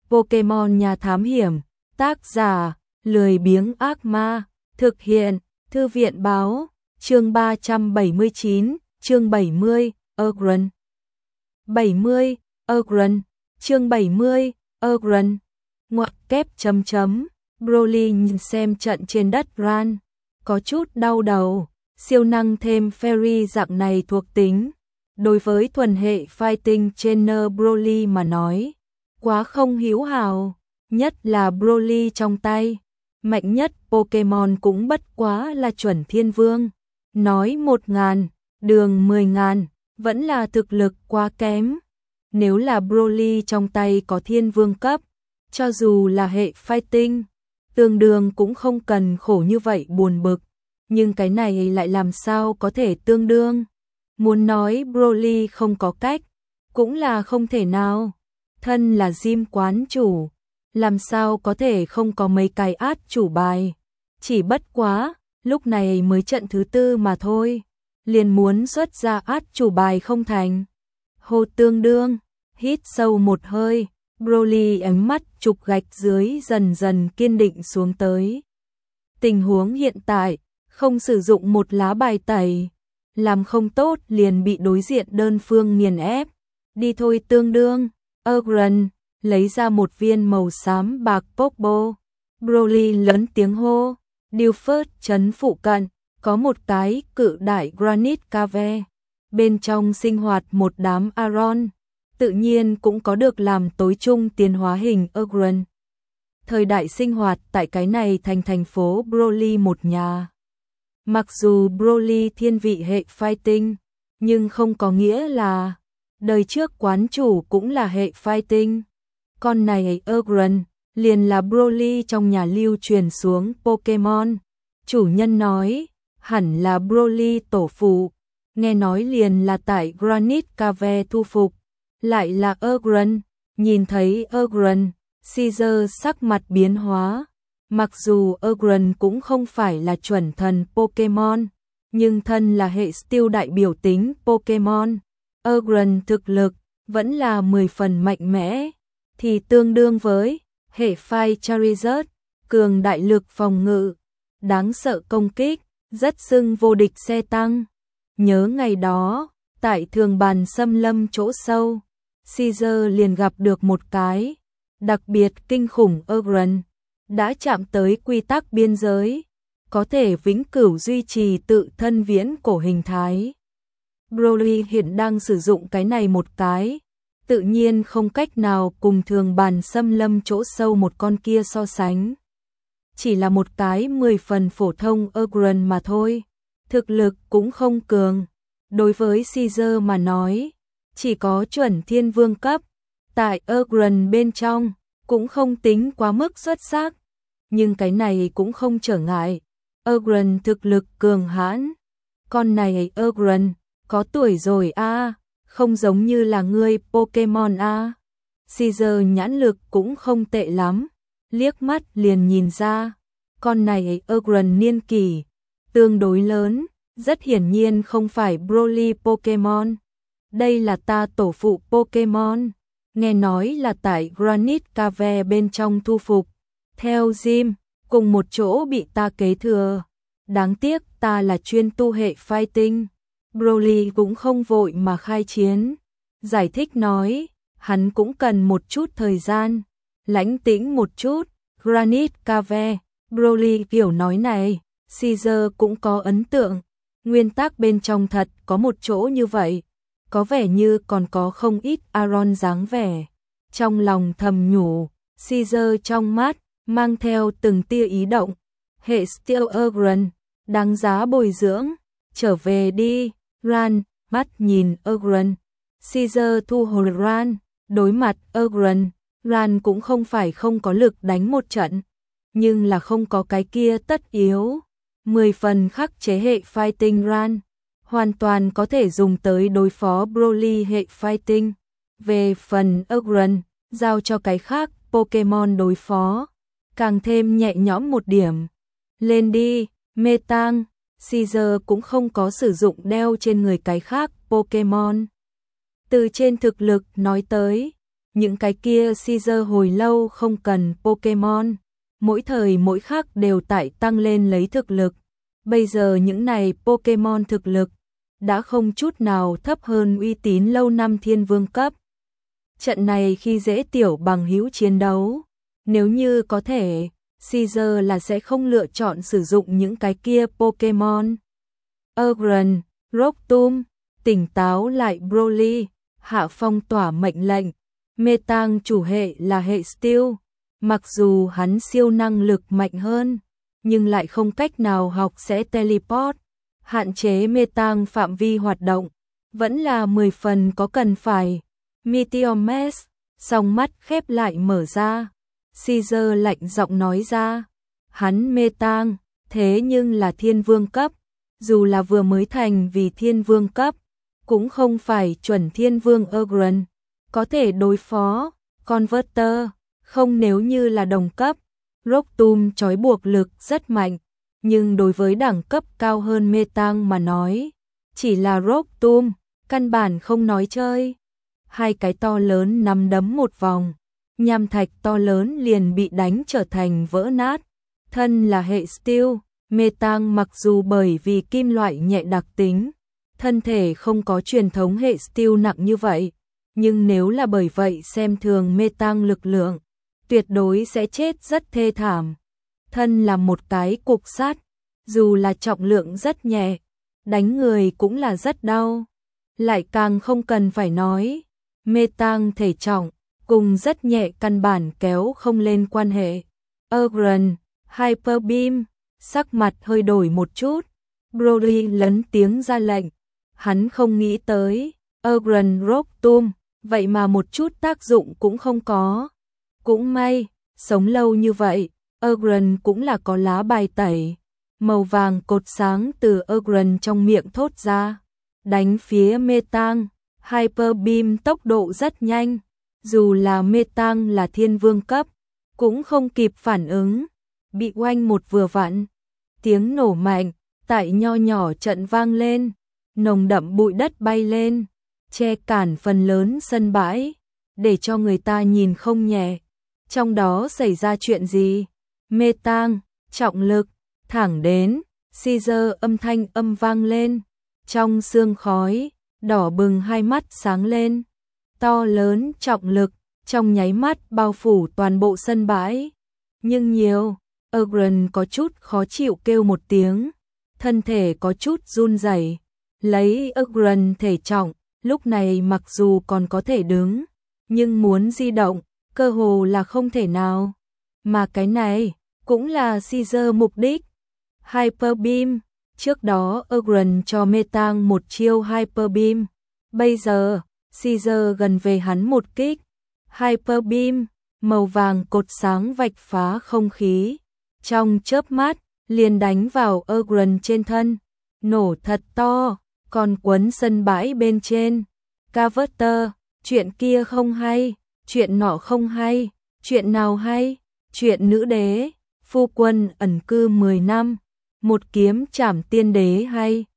Pokemon Nhà Thám Hiểm, tác giả, lười biếng ác ma, thực hiện, Thư viện báo, chương 379, chương 70, Urgrun. 70, Urgrun, chương 70, Urgrun. Ngoặc kép chấm chấm, Broly nhìn xem trận trên đất Ran, có chút đau đầu, siêu năng thêm Fairy dạng này thuộc tính. Đối với thuần hệ Fighting Trainer Broly mà nói, quá không hữu hảo, nhất là Broly trong tay. Mạnh nhất Pokemon cũng bất quá là chuẩn thiên vương. Nói 1000, đường 10.000, vẫn là thực lực quá kém. Nếu là Broly trong tay có thiên vương cấp, cho dù là hệ Fighting, tương đương cũng không cần khổ như vậy buồn bực. Nhưng cái này lại làm sao có thể tương đương? Muốn nói Broly không có cách, cũng là không thể nào. Thân là gym quán chủ, làm sao có thể không có mấy cái át chủ bài. Chỉ bất quá, lúc này mới trận thứ 4 mà thôi, liền muốn xuất ra át chủ bài không thành. Hô tương đương, hít sâu một hơi, Broly ánh mắt trục gạch dưới dần dần kiên định xuống tới. Tình huống hiện tại, không sử dụng một lá bài tẩy, làm không tốt liền bị đối diện đơn phương nghiền ép. Đi thôi tương đương, Urgrun lấy ra một viên màu xám bạc Pokeball. Broly lớn tiếng hô, Dilphus trấn phụ cận, có một cái cự đại Granite Cave. Bên trong sinh hoạt một đám Aron, tự nhiên cũng có được làm tối trung tiến hóa hình Urgrun. Thời đại sinh hoạt tại cái này thành phố Broly một nhà. Mặc dù Broly thiên vị hệ Fighting, nhưng không có nghĩa là đời trước quán chủ cũng là hệ Fighting. Con này Urgrun liền là Broly trong nhà lưu truyền xuống Pokemon. Chủ nhân nói, hẳn là Broly tổ phụ, nghe nói liền là tại Granite Cave thu phục. Lại là Urgrun, nhìn thấy Urgrun, Caesar sắc mặt biến hóa. Mặc dù Urgrun cũng không phải là chuẩn thần Pokemon, nhưng thân là hệ Steel đại biểu tính Pokemon, Urgrun thực lực vẫn là 10 phần mạnh mẽ, thì tương đương với hệ Fire Charizard, cường đại lực phòng ngự, đáng sợ công kích, rất xưng vô địch xe tăng. Nhớ ngày đó, tại thường bàn xâm lâm chỗ sâu, Caesar liền gặp được một cái đặc biệt kinh khủng Urgrun, đã chạm tới quy tắc biên giới, có thể vĩnh cửu duy trì tự thân viễn cổ hình thái. Broly hiện đang sử dụng cái này một cái, tự nhiên không cách nào cùng thường bàn xâm lâm chỗ sâu một con kia so sánh. Chỉ là một cái 10 phần phổ thông Urgrun mà thôi, thực lực cũng không cường. Đối với Caesar mà nói, chỉ có chuẩn thiên vương cấp, tại Urgrun bên trong, cũng không tính quá mức xuất sắc. Nhưng cái này cũng không trở ngại, Urgrun thực lực cường hãn. Con này Urgrun, có tuổi rồi a, không giống như là ngươi Pokemon a. Caesar nhãn lực cũng không tệ lắm, liếc mắt liền nhìn ra, con này Urgrun niên kỷ tương đối lớn, rất hiển nhiên không phải Broly Pokemon. Đây là ta tổ phụ Pokemon, nghe nói là tại Granite Cave bên trong thu phục, theo Jim, cùng một chỗ bị ta kế thừa. Đáng tiếc ta là chuyên tu hệ Fighting. Broly cũng không vội mà khai chiến, giải thích nói, hắn cũng cần một chút thời gian, lãnh tĩnh một chút. Granite Cave, Broly kiểu nói này, Caesar cũng có ấn tượng, nguyên tắc bên trong thật có một chỗ như vậy, có vẻ như còn có không ít Aron dáng vẻ. Trong lòng thầm nhủ, Caesar trong mắt mang theo từng tia ý động, hệ Steel Urgrun, đáng giá bồi dưỡng, trở về đi. Ran, mắt nhìn Urgrun, Caesar thu hồi Ran, đối mặt Urgrun, Ran cũng không phải không có lực đánh một trận, nhưng là không có cái kia tất yếu. 10 phần khắc chế hệ Fighting Ran, hoàn toàn có thể dùng tới đối phó Broly hệ Fighting. Về phần Urgrun, giao cho cái khác Pokemon đối phó, càng thêm nhẹ nhõm một điểm. Lên đi, Metang. Caesar cũng không có sử dụng đeo trên người cái khác Pokemon. Từ trên thực lực nói tới, Những cái kia Caesar hồi lâu không cần Pokemon, mỗi thời mỗi khắc đều tại tăng lên lấy thực lực. Bây giờ những này Pokemon thực lực đã không chút nào thấp hơn uy tín lâu năm thiên vương cấp. Trận này khi dễ tiểu bằng hữu chiến đấu, nếu như có thể, Caesar là sẽ không lựa chọn sử dụng những cái kia Pokemon. Urgron, Rocktom, tỉnh táo lại Broly, hạ phong tỏa mệnh lệnh. Metang chủ hệ là hệ Steel, mặc dù hắn siêu năng lực mạnh hơn, nhưng lại không cách nào học sẽ teleport, hạn chế Metang phạm vi hoạt động, vẫn là 10 phần có cần phải. Meteor Mash, song mắt khép lại mở ra. Caesar lạnh giọng nói ra, hắn Metang, thế nhưng là thiên vương cấp, dù là vừa mới thành vì thiên vương cấp, cũng không phải chuẩn thiên vương Urgron, có thể đối phó, Converter, không nếu như là đồng cấp. Rocktom trói buộc lực rất mạnh, nhưng đối với đẳng cấp cao hơn Metang mà nói, chỉ là Rocktom, căn bản không nói chơi. Hai cái to lớn nắm đấm một vòng, nham thạch to lớn liền bị đánh trở thành vỡ nát. Thân là hệ Steel, Metang mặc dù bởi vì kim loại nhẹ đặc tính, thân thể không có truyền thống hệ Steel nặng như vậy, nhưng nếu là bởi vậy xem thường Metang lực lượng, tuyệt đối sẽ chết rất thê thảm. Thân là một cái cục sắt, dù là trọng lượng rất nhẹ, đánh người cũng là rất đau. Lại càng không cần phải nói, Metang thể trọng cùng rất nhẹ căn bản kéo không lên quan hệ. Urgron, Hyper Beam, sắc mặt hơi đổi một chút. Broly lấn tiếng ra lệnh, hắn không nghĩ tới, Urgron Rocktom, vậy mà một chút tác dụng cũng không có. Cũng may, sống lâu như vậy, Urgron cũng là có lá bài tẩy. Màu vàng cột sáng từ Urgron trong miệng thốt ra, đánh phía Metang. Hyper Beam tốc độ rất nhanh, dù là Metang là thiên vương cấp, cũng không kịp phản ứng, bị oanh một vừa vặn. Tiếng nổ mạnh, tại nho nhỏ trận vang lên, nồng đậm bụi đất bay lên, che cản phần lớn sân bãi, để cho người ta nhìn không nhẹ. Trong đó xảy ra chuyện gì? Metang, trọng lực, thẳng đến, Caesar âm thanh âm vang lên, trong sương khói, đỏ bừng hai mắt sáng lên, to lớn trọng lực, trong nháy mắt bao phủ toàn bộ sân bãi. Nhưng nhiều, Urgron có chút khó chịu kêu một tiếng, thân thể có chút run rẩy. Lấy Urgron thể trọng, lúc này mặc dù còn có thể đứng, nhưng muốn di động, cơ hồ là không thể nào. Mà cái này, cũng là Caesar mục đích. Hyper Beam, trước đó Urgron cho Metang một chiêu Hyper Beam, bây giờ, Caesar gần về hắn một kích. Hyper Beam, màu vàng cột sáng vạch phá không khí, trong chớp mắt, liền đánh vào Urgron trên thân, nổ thật to, còn quấn sân bãi bên trên. Converter, chuyện kia không hay, chuyện nọ không hay, chuyện nào hay, chuyện nữ đế, phu quân ẩn cư 10 năm, một kiếm trảm tiên đế hay.